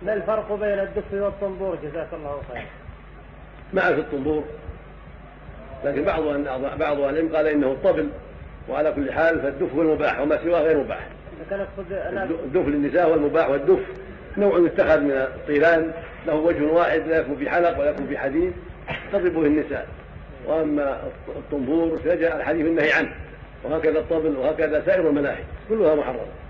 ما الفرق بين الدف والطنبور جزاك الله خير؟ ما في الطنبور، لكن بعض أهل العلم قال إنه الطبل، وعلى كل حال فالدف هو المباح وما سواه غير مباح. الدف للنساء هو المباح، والدف نوع يتخذ من الطيلان له وجه واحد لا يكون في حلق ولا يكون في حديد تضربه النساء، واما الطنبور فجاء الحديث النهي عنه، وهكذا الطبل وهكذا سائر الملاهي كلها محرمه.